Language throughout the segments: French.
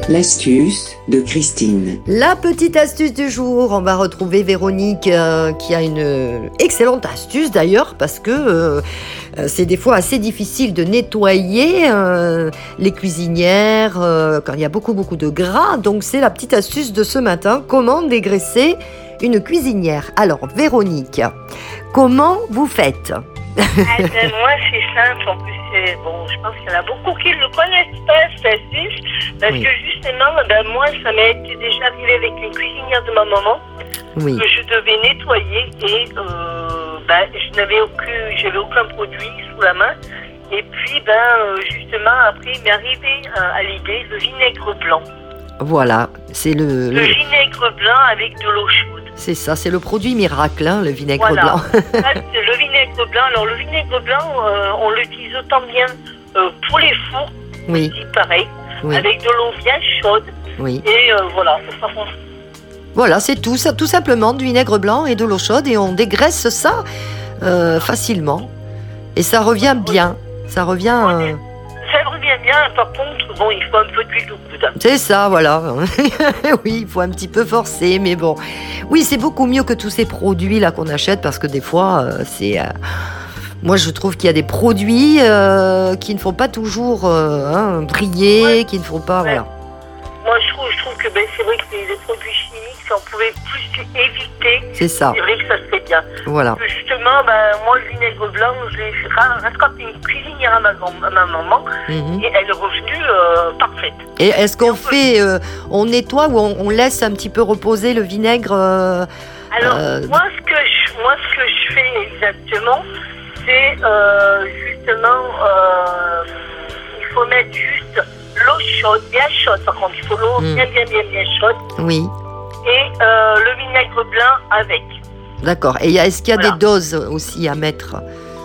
L'astuce de Christine. La petite astuce du jour, on va retrouver Véronique qui a une excellente astuce d'ailleurs parce que c'est des fois assez difficile de nettoyer les cuisinières quand il y a beaucoup de gras. Donc c'est la petite astuce de ce matin, comment dégraisser une cuisinière. Alors Véronique, comment vous faites? Moi, c'est simple. En plus, je pense qu'il y en a beaucoup qui ne le connaissent pas, cette astuce. Parce que justement, moi, ça m'est déjà arrivé avec une cuisinière de ma maman. Oui. Que je devais nettoyer et j'avais aucun produit sous la main. Et puis, justement, après, il m'est arrivé à l'idée le vinaigre blanc. Voilà, c'est le vinaigre blanc avec de l'eau chaude. C'est ça, c'est le produit miracle, hein, le vinaigre blanc. Ça, c'est le vinaigre blanc. Alors, le vinaigre blanc, on l'utilise autant bien pour les fours, oui. Pareil, avec de l'eau bien chaude. Oui. Et voilà. Voilà, c'est tout, ça, tout simplement, du vinaigre blanc et de l'eau chaude, et on dégraisse ça facilement. Et ça revient bien. Ça revient... Ça revient bien, par contre, il faut un peu d'huile dedans. C'est ça, voilà. Oui, il faut un petit peu forcer, mais bon. Oui, c'est beaucoup mieux que tous ces produits-là qu'on achète, parce que des fois, c'est... Moi, je trouve qu'il y a des produits qui ne font pas toujours briller, qui ne font pas... Ouais. Voilà. Moi, je trouve que c'est vrai que les produits chimiques, si on pouvait plus éviter, c'est ça. C'est vrai que ça serait bien. Voilà. Parce que justement, moi, le vinaigre blanc, je l'ai rattrapé une cuisinière à ma maman, et elle est revenue parfaite. Et est-ce qu'on on nettoie ou on laisse un petit peu reposer le vinaigre Alors, moi, ce que je fais exactement, c'est justement, il faut mettre juste l'eau chaude, bien chaude par contre, il faut l'eau bien chaude. Oui. Et le vinaigre blanc avec. D'accord. Et est-ce qu'il y a des doses aussi à mettre?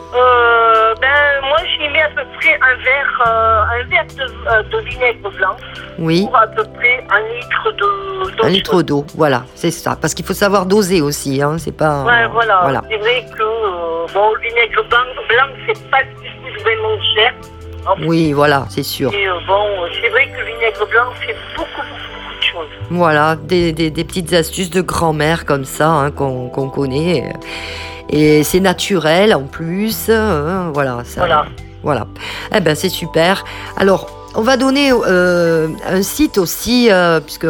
Moi j'y mets à peu près un verre de vinaigre blanc. Oui. Pour à peu près 1 litre d'eau. 1 litre d'eau, voilà, c'est ça. Parce qu'il faut savoir doser aussi, hein, c'est pas... Ouais, voilà. C'est vrai que le vinaigre blanc, c'est pas du tout vraiment cher. Oui, voilà, c'est sûr. Et c'est vrai que le vinaigre blanc fait beaucoup de choses. Voilà, des petites astuces de grand-mère comme ça, hein, qu'on connaît. Et c'est naturel en plus. Voilà. Voilà. Eh ben, c'est super. Alors, on va donner un site aussi, puisque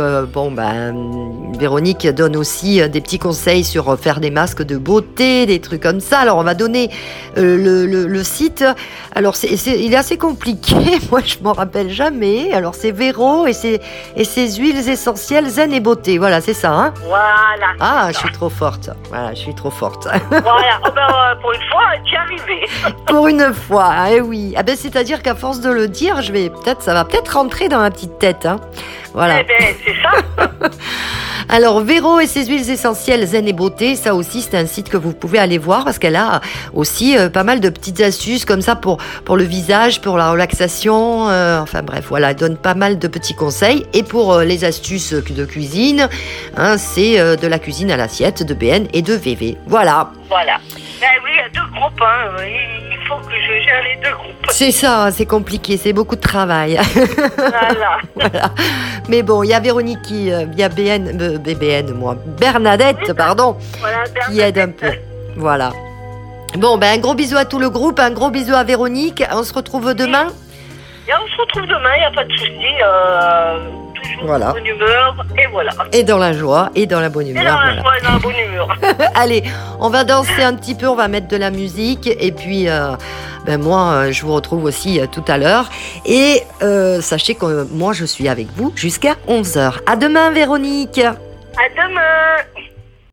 Véronique donne aussi des petits conseils sur faire des masques de beauté, des trucs comme ça. Alors, on va donner le site. Alors, il est assez compliqué. Moi, je m'en rappelle jamais. Alors, c'est Véro et ses huiles essentielles zen et beauté. Voilà, c'est ça, hein? Voilà. Ah, je suis trop forte. Voilà, je suis trop forte. Voilà. Pour une fois, tu es arrivée. Pour une fois, eh oui. Ah ben, c'est-à-dire qu'à force de le dire, ça va peut-être rentrer dans ma petite tête, hein. Voilà. Eh ben, c'est ça. Alors, Véro et ses huiles essentielles zen et beauté, ça aussi, c'est un site que vous pouvez aller voir parce qu'elle a aussi pas mal de petites astuces comme ça pour le visage, pour la relaxation. Enfin bref, voilà, elle donne pas mal de petits conseils. Et pour les astuces de cuisine, hein, c'est de la cuisine à l'assiette de BN et de VV. Voilà. Voilà. Ben oui, il y a 2 groupes, hein. Il faut que je gère les 2 groupes. C'est ça, c'est compliqué, c'est beaucoup de travail. Voilà. Voilà. Mais bon, il y a Véronique il y a Bernadette, Voilà, qui aide un peu. Voilà. Bon, un gros bisou à tout le groupe, un gros bisou à Véronique. On se retrouve demain. Et on se retrouve demain, il n'y a pas de souci. Toujours en bonne humeur, et voilà. Et dans la joie, et dans la bonne humeur. Et dans la joie, et dans la bonne humeur. Allez, on va danser un petit peu, on va mettre de la musique, et puis moi, je vous retrouve aussi tout à l'heure. Et sachez que moi, je suis avec vous jusqu'à 11h. À demain, Véronique. À demain.